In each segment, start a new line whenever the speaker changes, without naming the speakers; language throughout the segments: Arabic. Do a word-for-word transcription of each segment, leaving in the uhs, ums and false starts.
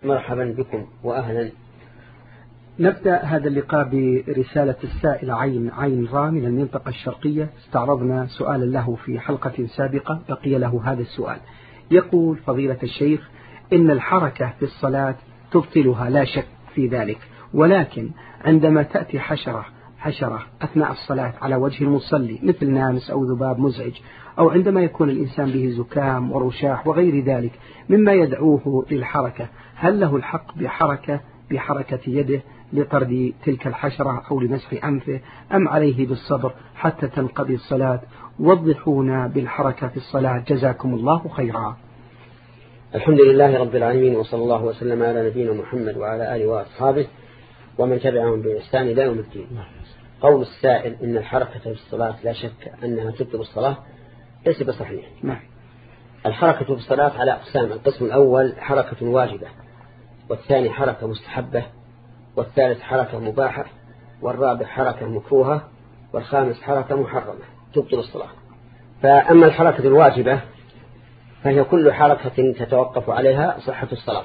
مرحبا بكم وأهلا.
نبدأ هذا اللقاء برسالة السائل عين عين را من المنطقة الشرقية. استعرضنا سؤالا له في حلقة سابقة، بقي له هذا السؤال. يقول فضيلة الشيخ: إن الحركة في الصلاة تبطلها لا شك في ذلك، ولكن عندما تأتي حشرة حشرة أثناء الصلاة على وجه المصلي مثل نامس أو ذباب مزعج، أو عندما يكون الإنسان به زكام ورشاح وغير ذلك مما يدعوه للحركة، هل له الحق بحركة بحركة يده لطرد تلك الحشرة أو لمسح أنفه، أم عليه بالصبر حتى تنقضي الصلاة؟ وضحونا بالحركة في الصلاة جزاكم الله خيرا.
الحمد لله رب العالمين، وصلى الله وسلم على نبينا محمد وعلى آله وأصحابه ومن تبعهم بإحسان إلى يوم الدين. قول السائل إن الحركة في الصلاة لا شك أنها تبطل الصلاة ليس بصحيح. الحركة في الصلاة على أقسام: القسم الأول حركة واجبة، والثاني حركة مستحبة، والثالث حركة مباحة، والرابع حركة مكروهة، والخامس حركة محرمة تبطل الصلاة. فأما الحركة الواجبة فهي كل حركة تتوقف عليها صحة الصلاة.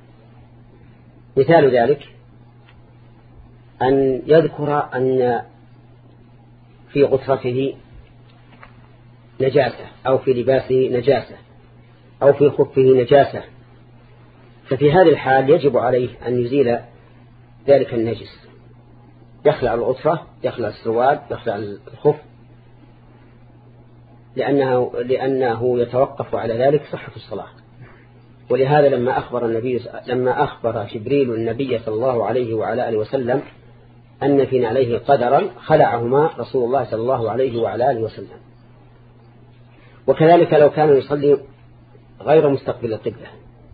مثال ذلك أن يذكر أن في غترته نجاسة، أو في لباسه نجاسة، أو في خفه نجاسة، ففي هذه الحال يجب عليه أن يزيل ذلك النجس، يخلع الغترة، يخلع السواد، يخلع الخف، لأنه, لأنه يتوقف على ذلك صحة الصلاة. ولهذا لما أخبر النبي لما أخبر جبريل النبي صلى الله عليه وعلى آله وسلم أن في عليه قدرا خلعهما رسول الله صلى الله عليه وعلى آله وسلم. وكذلك لو كان يصلي غير مستقبل القبلة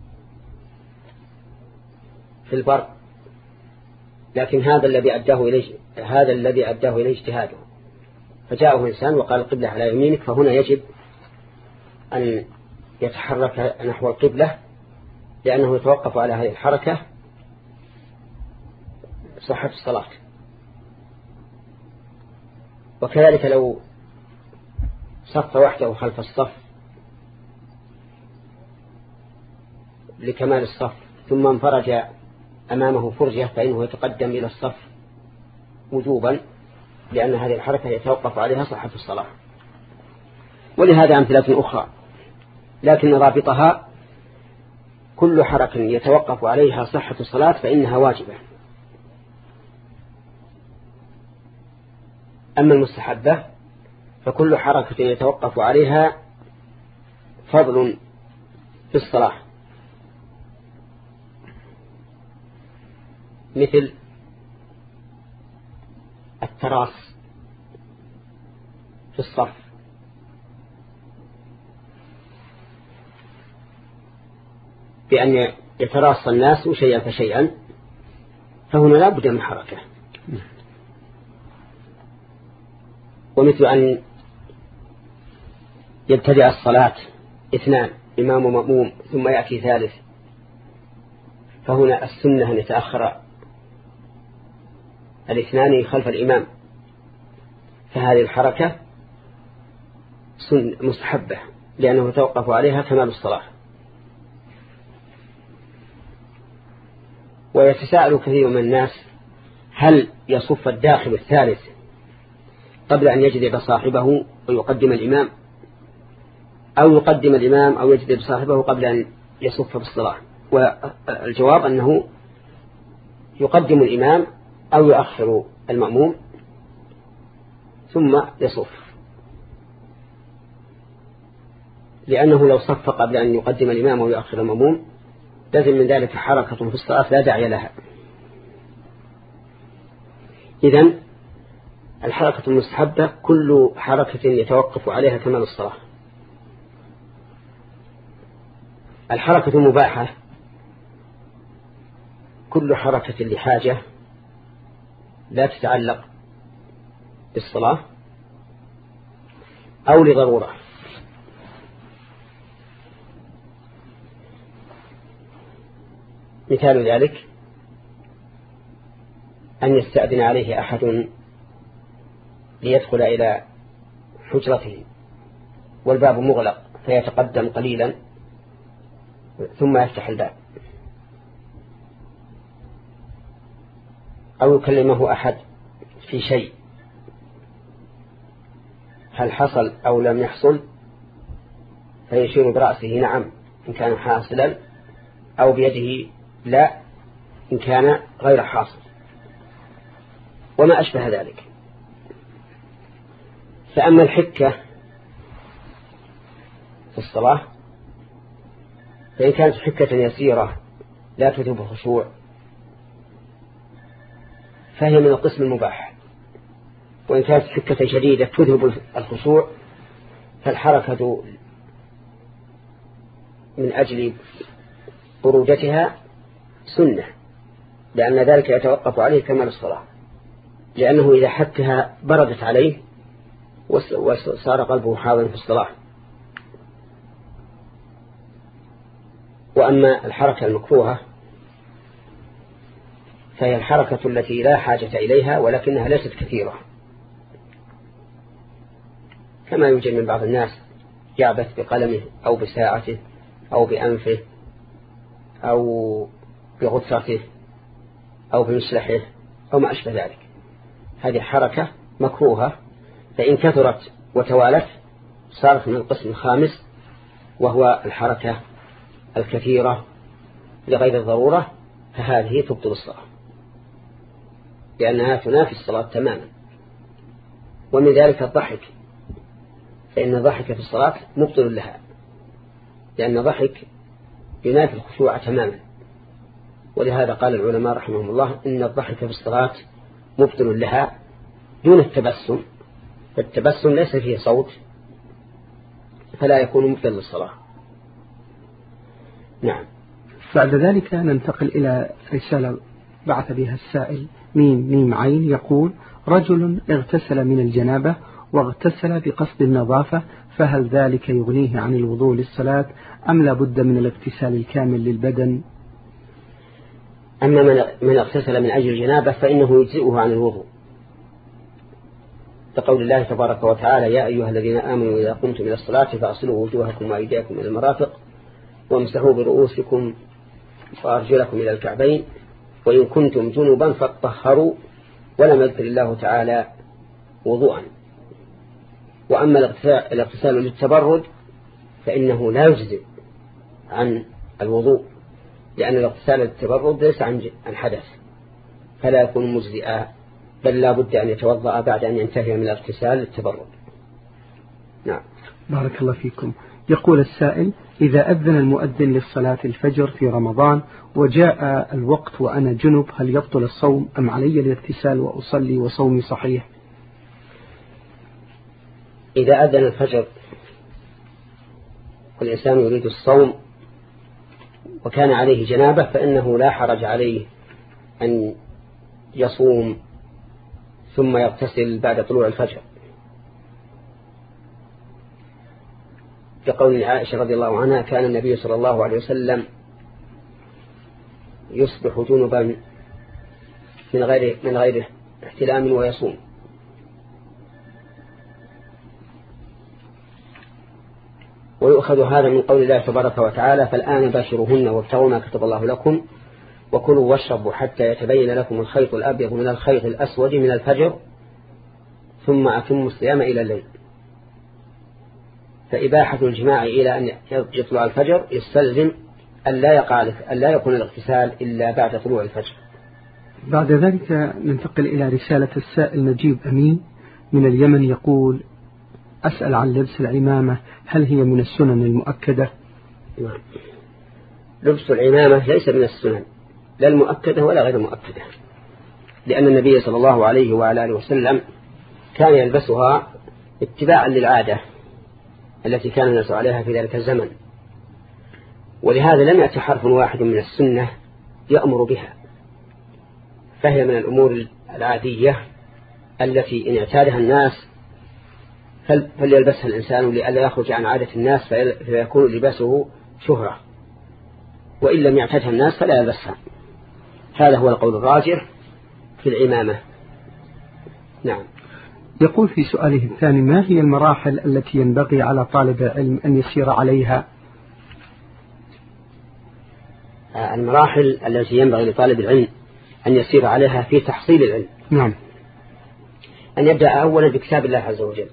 في البر، لكن هذا الذي أداه إليه هذا الذي أداه إليه اجتهاده، فجاءه إنسان وقال القبلة على يمينك، فهنا يجب أن يتحرك نحو القبلة، لأنه يتوقف على هذه الحركة صحة الصلاة. وكذلك لو صف وحده خلف الصف لكمال الصف ثم انفرج أمامه فرجة، فإنه يتقدم إلى الصف وجوبا، لأن هذه الحركة يتوقف عليها صحة الصلاة. ولهذا أمثلة أخرى، لكن رابطها كل حركة يتوقف عليها صحة الصلاة فإنها واجبة. أما المستحبة فكل حركة يتوقف عليها فضل في الصلاة، مثل التراص في الصف، بأن يتراص الناس شيئا فشيئا، فهنا لا بد من حركة. ومثل أن يبتدأ الصلاة اثنان إمام ومأموم ثم يأتي ثالث، فهنا السنة أن يتأخر الاثنان خلف الإمام، فهذه الحركة مستحبة لأنه يتوقف عليها كمال الصلاة. ويتساءل كثير من الناس: هل يصف الداخل الثالث قبل أن يجذب صاحبه ويقدم الإمام، أو يقدم الإمام أو يجذب صاحبه قبل أن يصف بالصلاة؟ والجواب أنه يقدم الإمام أو يؤخر المأموم ثم يصف، لأنه لو صف قبل أن يقدم الإمام أو يؤخر المأموم لازم من ذلك حركة في الصلاة لا داعي لها. إذن الحركة المستحبة كل حركة يتوقف عليها كمال الصلاة. الحركة المباحة كل حركة لحاجة لا تتعلق بالصلاة أو لضرورة. مثال ذلك أن يستأذن عليه أحد ليدخل إلى حجرته والباب مغلق، فيتقدم قليلا ثم يفتح الباب، أو يكلمه أحد في شيء هل حصل أو لم يحصل، فيشير برأسه نعم إن كان حاصلا، أو بيده لا إن كان غير حاصل، وما أشبه ذلك. فأما الحكة في الصلاة فإن كانت حكة يسيرة لا تذهب الخشوع فهي من القسم المباح، وإن كانت حكة شديدة تذهب الخشوع فالحركة من أجل برودتها سنة، لأن ذلك يتوقف عليه كمال الصلاة، لأنه إذا حكها بردت عليه وصار قلبه حاضرا في الصلاة. وأما الحركة المكروهة فهي الحركة التي لا حاجة إليها ولكنها ليست كثيرة، كما يوجد من بعض الناس يعبث بقلمه أو بساعته أو بأنفه أو بغطرته أو بمسلحه أو ما أشبه ذلك. هذه حركة مكروهة، فإن كثرت وتوالت صارت من القسم الخامس، وهو الحركة الكثيرة لغير الضرورة، فهذه تبطل الصلاة لأنها تنافي الصلاة تماما. ومن ذلك الضحك، فإن الضحك في الصلاة مبطل لها، لأن الضحك ينافي الخشوع تماما. ولهذا قال العلماء رحمهم الله إن الضحك في الصلاة مبطل لها دون التبسم، فالتبسم ليس فيه صوت فلا يكون مبطل للصلاة. نعم.
بعد ذلك ننتقل إلى رسالة بعث بها السائل ميم ميم عين، يقول: رجل اغتسل من الجنابة واغتسل بقصد النظافة، فهل ذلك يغنيه عن الوضوء للصلاة أم لا بد من الاغتسال الكامل للبدن؟
أما من اغتسل من أجل الجنابة فإنه يجزئه عن الوضوء، كقول الله تبارك وتعالى: يا أيها الذين آمنوا إذا قمتم إلى الصلاة فاغسلوا وجوهكم وأيديكم إلى المرافق وامسحوا برؤوسكم وأرجلكم إلى الكعبين وإن كنتم جنبا فاطهروا، ولم يذكر الله تعالى وضوءا. وأما الاغتسال للتبرد فإنه لا يجزئ عن الوضوء، لأن الاغتسال للتبرد ليس عن حدث فلا يكون مجزئا، بل لا بد أن يتوضأ بعد أن ينتهي من الاغتسال للتبرد. نعم.
بارك الله فيكم. يقول السائل: إذا أذن المؤذن للصلاة الفجر في رمضان وجاء الوقت وأنا جنب، هل يبطل الصوم أم علي الاغتسال وأصلي وصومي صحيح؟
إذا أذن الفجر والإنسان يريد الصوم وكان عليه جنابة فإنه لا حرج عليه أن يصوم ثم يغتسل بعد طلوع الفجر، كقول عائشة رضي الله عنها: كان النبي صلى الله عليه وسلم يصبح جنبا من غير من غير احتلام ويصوم. ويؤخذ هذا من قول الله تبارك وتعالى: فالآن باشروهن وابتغوا ما كتب الله لكم وكلوا واشربوا حتى يتبين لكم الخيط الأبيض من الخيط الأسود من الفجر ثم أتموا الصيام إلى الليل. فإباحة الجماع إلى أن يطلع الفجر يستلزم أن لا يقع أن لا يكون الاغتسال إلا بعد طلوع الفجر.
بعد ذلك ننتقل إلى رسالة السائل نجيب أمين من اليمن، يقول: أسأل عن لبس العمامة، هل هي من السنن المؤكدة؟
نعم. لبس العمامة ليس من السنن لا المؤكدة ولا غير المؤكدة، لأن النبي صلى الله عليه وعلى آله وسلم كان يلبسها اتباعا للعادة التي كان الناس عليها في ذلك الزمن، ولهذا لم يأتي حرف واحد من السنة يأمر بها، فهي من الأمور العادية التي إن اعتادها الناس فليلبسها الإنسان لئلا يخرج عن عادة الناس فيكون لباسه شهرة، وإن لم يعتادها الناس فلا يلبسها. هذا هو القول الراجح في العمامة. نعم.
يقول في سؤاله الثاني: ما هي المراحل التي ينبغي على طالب العلم أن يسير عليها؟
المراحل التي ينبغي لطالب العلم أن يسير عليها في تحصيل العلم.
نعم.
أن يبدأ أولا بكتاب الله عز وجل،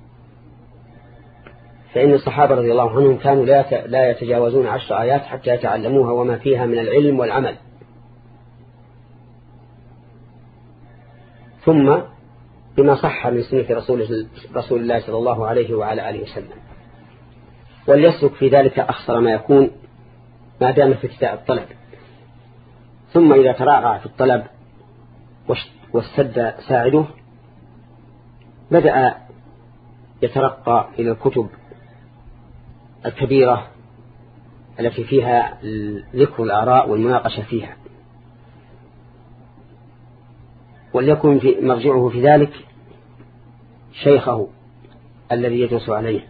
فإن الصحابة رضي الله عنهم كانوا لا يتجاوزون عشر آيات حتى يتعلموها وما فيها من العلم والعمل. ثم بما صح من سنة رسول, رسول الله صلى الله عليه وعلى آله وسلم، وليسلك في ذلك أخصر ما يكون ما دام في ابتداء الطلب. ثم إذا تراعى في الطلب واستد ساعده بدأ يترقى إلى الكتب الكبيرة التي فيها ذكر الآراء والمناقشة فيها، وليكن في مرجعه في ذلك شيخه الذي يجلس عليه.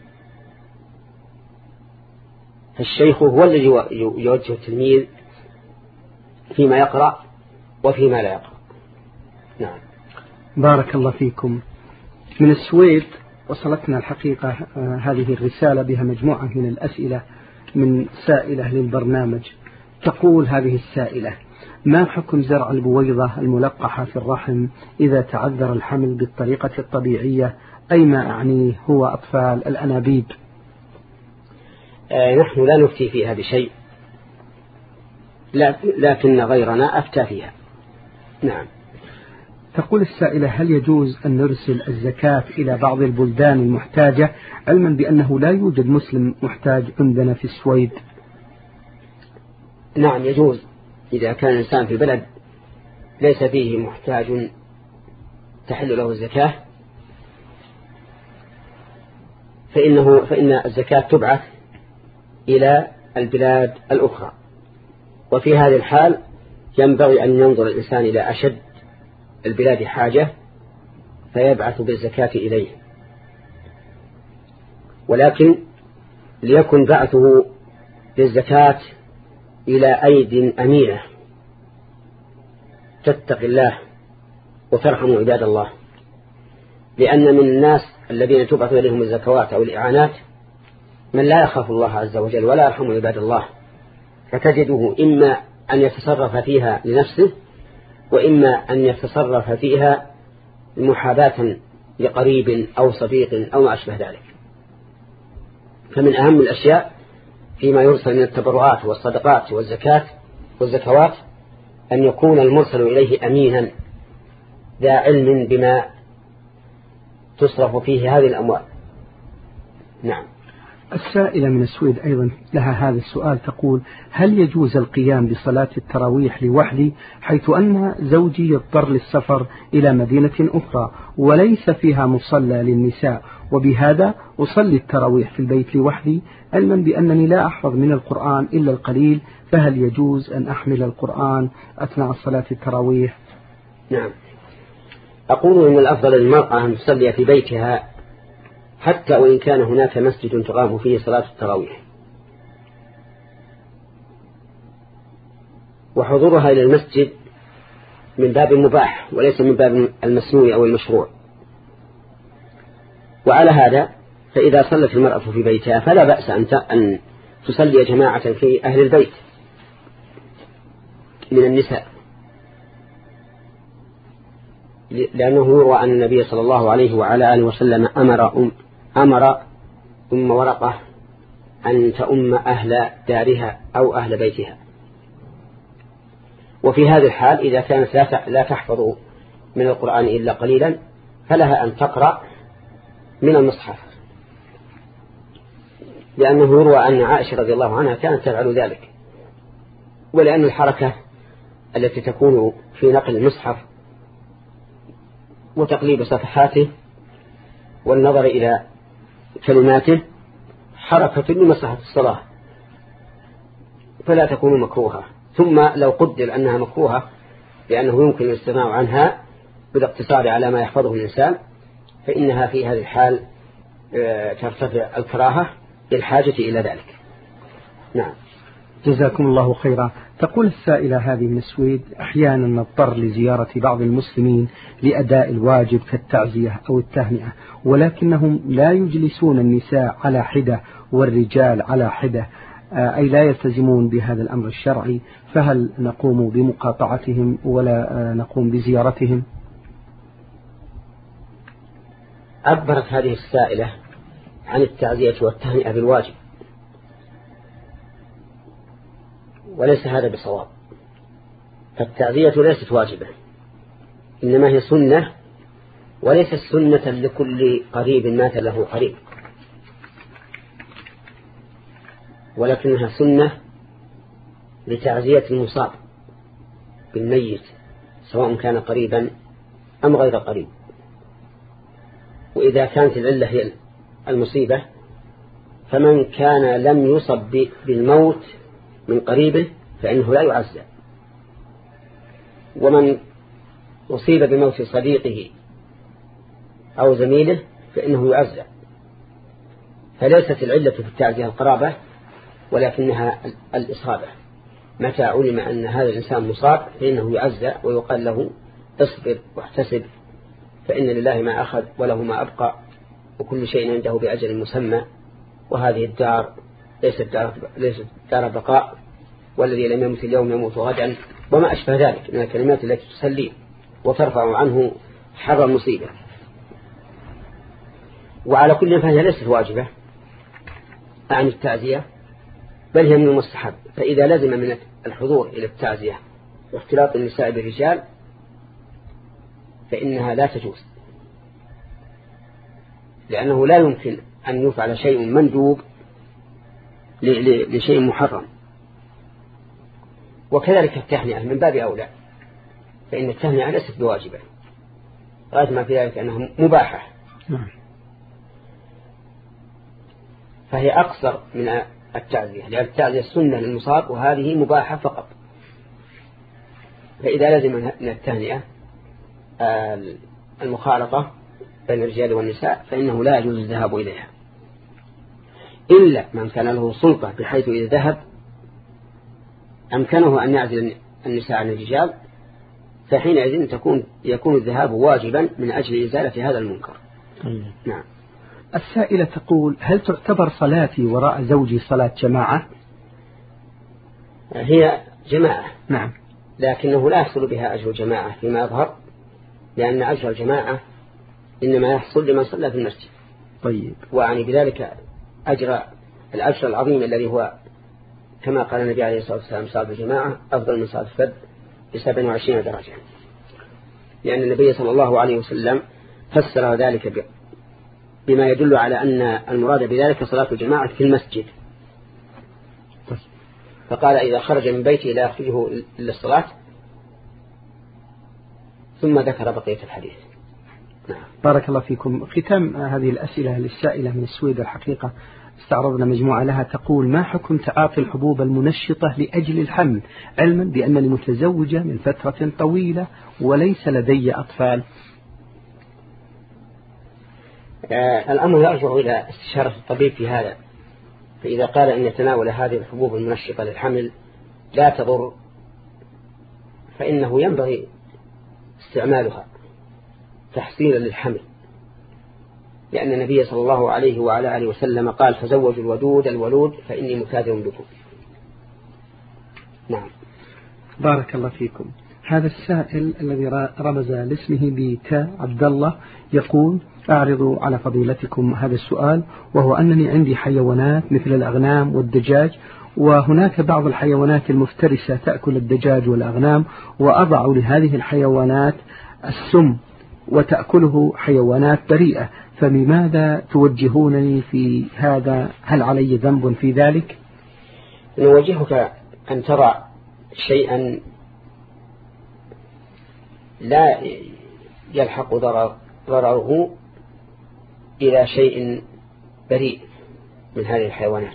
فالشيخ هو الذي يوجه التلميذ فيما يقرأ وفيما لا يقرأ. نعم.
بارك الله فيكم. من السويد وصلتنا الحقيقة آه هذه الرسالة بها مجموعة من الأسئلة من سائلة للبرنامج. تقول هذه السائلة: ما حكم زرع البويضة الملقحة في الرحم إذا تعذر الحمل بالطريقة الطبيعية، أي ما أعنيه هو أطفال الأنابيب؟
آه نحن لا نفتي في هذا شيء، لكن غيرنا أفتى فيها. نعم.
تقول السائلة: هل يجوز أن نرسل الزكاة إلى بعض البلدان المحتاجة، علما بأنه لا يوجد مسلم محتاج عندنا في السويد؟
نعم يجوز، إذا كان الإنسان في بلد ليس فيه محتاج تحل له الزكاة فإنه فإن الزكاة تبعث إلى البلاد الأخرى. وفي هذه الحال ينبغي أن ينظر الإنسان إلى أشد البلاد حاجة فيبعث بالزكاة إليه، ولكن ليكن بعثه بالزكاة إلى أيد أمينة تتقي الله وترحم عباد الله، لأن من الناس الذين تبعث إليهم الزكوات أو الإعانات من لا يخاف الله عز وجل ولا يرحم عباد الله، فتجده إما أن يتصرف فيها لنفسه وإما أن يتصرف فيها محاباة لقريب أو صديق أو ما أشبه ذلك. فمن أهم الأشياء فيما يرسل من التبرعات والصدقات والزكاة والزكوات أن يكون المرسل إليه أمينا ذا علم بما تصرف فيه هذه الأموال. نعم.
السائلة من السويد أيضا لها هذا السؤال، تقول: هل يجوز القيام بصلاة التراويح لوحدي حيث أن زوجي يضطر للسفر إلى مدينة أخرى وليس فيها مصلى للنساء، وبهذا أصلي التراويح في البيت لوحدي علما بأنني لا أحفظ من القرآن إلا القليل، فهل يجوز أن أحمل القرآن أثناء صلاة التراويح؟
نعم. أقول إن الأفضل للمرأة أن تصلي في بيتها حتى وإن كان هناك مسجد تقام فيه صلاة التراويح، وحضورها إلى المسجد من باب المباح وليس من باب المسنون أو المشروع. وعلى هذا فإذا صلت المرأة في بيتها فلا بأس أن تصلي جماعة في أهل البيت من النساء، لأنه يروى أن النبي صلى الله عليه وعلى آله وسلم أمر أم, أمر أم ورقة أن تؤم أهل دارها أو أهل بيتها. وفي هذه الحال إذا كانت لا تحفظ من القرآن إلا قليلا فلها أن تقرأ من المصحف، لأنه يروى أن عائشة رضي الله عنها كانت تفعل ذلك، ولأن الحركة التي تكون في نقل المصحف وتقليب صفحاته والنظر إلى كلماته حركة لمصلحة الصلاة فلا تكون مكروهة. ثم لو قدر أنها مكروهة لأنه يمكن الاستغناء عنها بالاقتصار على ما يحفظه الإنسان فإنها في هذه الحال ترتفع الكراهة للحاجة إلى ذلك. نعم.
جزاكم الله خيرا. تقول السائلة هذه من السويد: أحيانا نضطر لزيارة بعض المسلمين لأداء الواجب كالتعزية أو التهنئة، ولكنهم لا يجلسون النساء على حدة والرجال على حدة، أي لا يلتزمون بهذا الأمر الشرعي، فهل نقوم بمقاطعتهم ولا نقوم بزيارتهم؟
عبرت هذه السائلة عن التعزية والتهنئة بالواجب، وليس هذا بصواب. فالتعزية ليست واجبة، إنما هي سنة، وليست سنة لكل قريب مات له قريب، ولكنها سنة لتعزية المصاب بالميت سواء كان قريبا أم غير قريب. وإذا كانت العلة هي المصيبة، فمن كان لم يصب بالموت من قريبه فإنه لا يعزى، ومن أصيب بموت صديقه أو زميله فإنه يعزى. فليست العلة في التعزية القرابة، ولكنها الإصابة. متى علم أن هذا الإنسان مصاب فإنه يعزى ويقال له اصبر واحتسب، فإن لله ما أخذ وله ما أبقى، وكل شيء عنده بأجل مسمى، وهذه الدار ليست دار, ليست دار بقاء، والذي لم يمت اليوم يموت غدا، وما أشبه ذلك من الكلمات التي تسلي وترفع عنه حر المصيبة. وعلى كل فهي ليست واجبة عن التعزية، بل هي من المستحب. فإذا لزم من الحضور إلى التعزية واختلاط النساء بالرجال فإنها لا تجوز، لأنه لا يمكن أن يفعل شيء مندوب لشيء محرم. وكذلك التهنئة من باب أولى، فإن التهنئة ليست بواجبة، غاية ما في ذلك أنها مباحة، فهي أقصر من التعزية، لأن التعزية السنة للمصاب وهذه مباحة فقط. فإذا لازم من التهنئة المخالطة بين الرجال والنساء فإنه لا يجوز الذهاب إليها، إلا من كان له سلطة بحيث إذا ذهب أمكنه أن يعزل النساء عن الرجال، فحينئذ تكون يكون الذهاب واجبا من أجل إزالة هذا المنكر. نعم.
السائلة تقول: هل تعتبر صلاتي وراء زوجي صلاة جماعة؟
هي جماعة،
نعم،
لكنه لا يحصل بها أجر جماعة فيما يظهر، لأن أجر الجماعة إنما يحصل لمن صلى في المسجد.
طيب.
وعني بذلك أجر الأجر العظيم الذي هو كما قال النبي عليه الصلاة والسلام: صلاة الجماعة أفضل من صلاة الفرد بسبع وعشرين درجة، لأن النبي صلى الله عليه وسلم فسر ذلك بما يدل على أن المراد بذلك صلاة الجماعة في المسجد، فقال: إذا خرج من بيته لا يخرجه إلا الصلاة، ثم ذكر بقية الحديث. نعم.
بارك الله فيكم. ختام هذه الأسئلة للسائلة من السويد، الحقيقة استعرضنا مجموعة لها، تقول: ما حكم تعاطي الحبوب المنشطة لأجل الحمل، علما بأنني متزوجة من فترة طويلة وليس لدي أطفال؟
آه الأمر يرجع إلى استشارة الطبيب في هذا، فإذا قال أن يتناول هذه الحبوب المنشطة للحمل لا تضر فإنه ينبغي استعمالها تحصيلا للحمل، لأن النبي صلى الله عليه وعلى آله وسلم قال: تزوجوا الودود الولود فإني مكاثر بكم. نعم.
بارك الله فيكم. هذا السائل الذي رمز لاسمه بتاء عبد الله يقول: أعرض على فضيلتكم هذا السؤال، وهو أنني عندي حيوانات مثل الأغنام والدجاج، وهناك بعض الحيوانات المفترسة تأكل الدجاج والأغنام، وأضع لهذه الحيوانات السم وتأكله حيوانات بريئة، فلماذا توجهونني في هذا؟ هل علي ذنب في ذلك؟
نوجهك أن ترى شيئا لا يلحق ضرره إلى شيء بريء من هذه الحيوانات،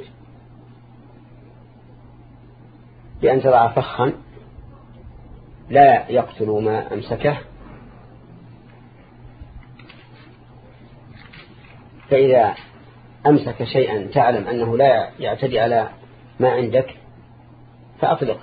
بأن تضع فخا لا يقتل ما أمسكه، فإذا أمسك شيئا تعلم أنه لا يعتدي على ما عندك فأطلق،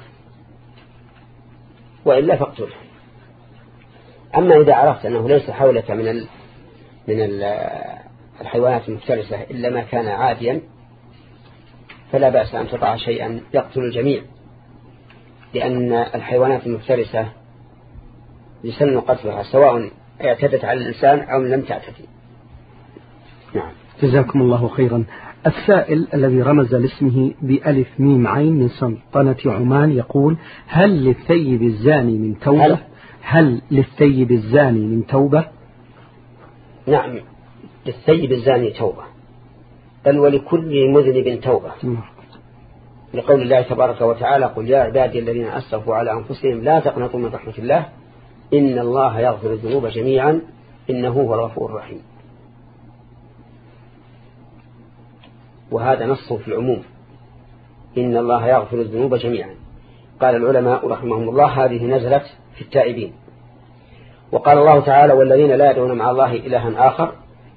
وإلا فاقتله. أما إذا عرفت أنه ليس حولك من ال من ال الحيوانات المفترسة إلا ما كان عاديا، فلا بأس أن تضع شيئا يقتل الجميع، لأن الحيوانات المفترسة يسن قتلها سواء اعتدت على الإنسان أو لم تعتدي. نعم.
جزاكم الله خيرا. السائل الذي رمز لاسمه بألف ميم عين من سلطنة عمان يقول: هل للثيب الزاني من توبة؟ هل, هل للثيب الزاني من توبة؟
نعم، للثيب الزاني توبة، بل ولكل مذنب توبة، لقول الله تبارك وتعالى: قل يا عبادي الذين أسرفوا على أنفسهم لا تقنطوا من رحمة الله إن الله يغفر الذنوب جميعا إنه هو الغفور الرحيم. وهذا نص في العموم، إن الله يغفر الذنوب جميعا. قال العلماء رحمهم الله: هذه نزلت في التائبين. وقال الله تعالى: والذين لا يدعون مع الله إلها آخر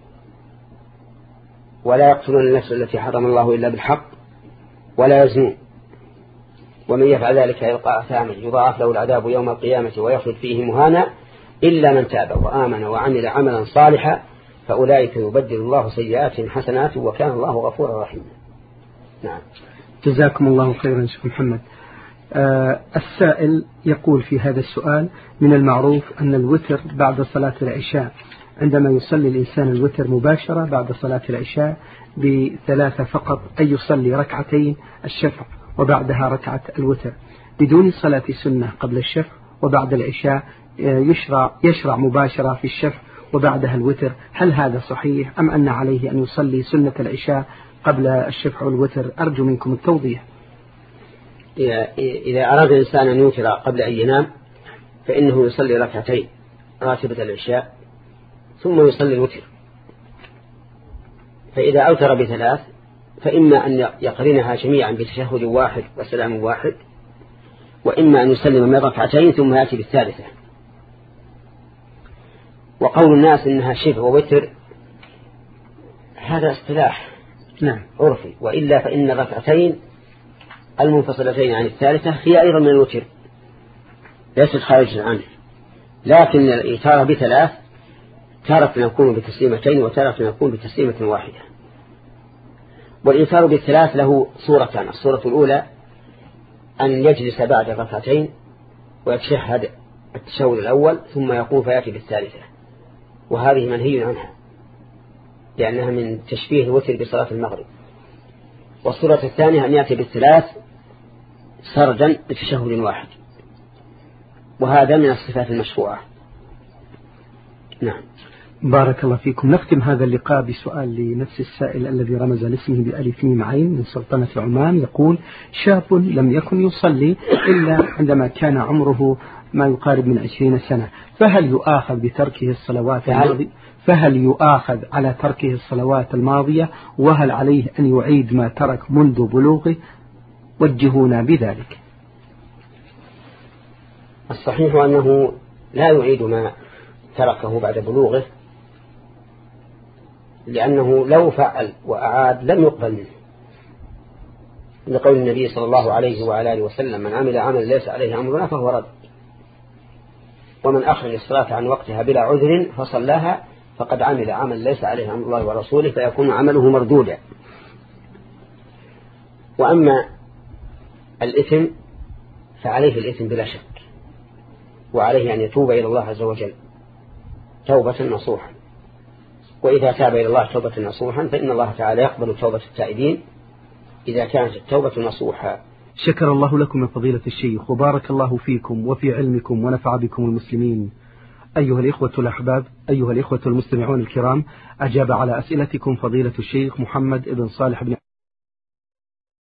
ولا يقتلون النفس التي حرم الله إلا بالحق ولا يزنون ومن يفعل ذلك يلقى أثاما يضاعف له العذاب يوم القيامة ويخلد فيه مهانا إلا من تاب وآمن وعمل عملا صالحا فأولئك يبدل الله سيئاتهم حسنات وكان الله غفورا رحيما. نعم.
جزاكم الله خيرا شيخ محمد. آه السائل يقول في هذا السؤال: من المعروف أن الوتر بعد صلاة العشاء، عندما يصلي الإنسان الوتر مباشرة بعد صلاة العشاء بثلاثة فقط، أي يصلي ركعتين الشفع وبعدها ركعة الوتر بدون صلاة سنة قبل الشفع، وبعد العشاء يشرع, يشرع مباشرة في الشفع وبعدها الوتر، هل هذا صحيح أم أن عليه أن يصلي سنة العشاء قبل الشفع والوتر؟ أرجو منكم التوضيح.
إذا أراد الإنسان أن يوتر قبل أن ينام فإنه يصلي ركعتين راتبة العشاء ثم يصلي الوتر، فإذا أوتر بثلاث فإما أن يقرنها جميعا بتشهد واحد وسلام واحد، وإما أن يسلم من ركعتين ثم يأتي بالثالثة. وقول الناس إنها شبه ووتر هذا اصطلاح
نعم
عرفي، وإلا فإن الركعتين المنفصلتين عن الثالثة هي أيضا من الوتر ليست خارجا عنه، لكن الإيتار بثلاث تارة يكون بتسليمتين وتارة يكون بتسليمة واحدة. والإيتار بالثلاث له صورتان: الصورة الأولى أن يجلس بعد الركعتين ويتشهد التشهد الأول ثم يقوم فيأتي بالثالثة، وهذه منهي عنها لأنها من تشبيه الوتر بصلاة المغرب. والصورة الثانية أن يأتي بالثلاث سردا بتشهد واحد، وهذا من الصفات المشروعة. نعم.
بارك الله فيكم. نختم هذا اللقاء بسؤال لنفس السائل الذي رمز لاسمه بألف ميم عين من سلطنة عمان يقول: شاب لم يكن يصلي إلا عندما كان عمره ما يقارب من عشرين سنة، فهل يؤاخذ بتركه الصلوات الماضية؟ فهل يؤاخذ على تركه الصلوات الماضية؟ وهل عليه أن يعيد ما ترك منذ بلوغه؟ وجهونا بذلك.
الصحيح أنه لا يعيد ما تركه بعد بلوغه، لأنه لو فعل وأعاد لم يقبل منه، لقول النبي صلى الله عليه وعلى آله وسلم: من عمل عمل ليس عليه أمرنا فهو رد، ومن أخرج الصلاة عن وقتها بلا عذر فصلاها فقد عمل عمل ليس عليه أمر الله ورسوله فيكون عمله مردودا. وأما الإثم فعليه الإثم بلا شك، وعليه أن يتوب إلى الله عز وجل توبة نصوحا، وإذا تاب إلى الله توبة نصوحا فإن الله تعالى يقبل توبة التائبين إذا كانت التوبة نصوحا.
شكر الله لكم يا فضيلة الشيخ، وبارك الله فيكم وفي علمكم ونفع بكم المسلمين. أيها الإخوة الأحباب، أيها الإخوة المستمعون الكرام، أجاب على أسئلتكم فضيلة الشيخ محمد بن صالح بن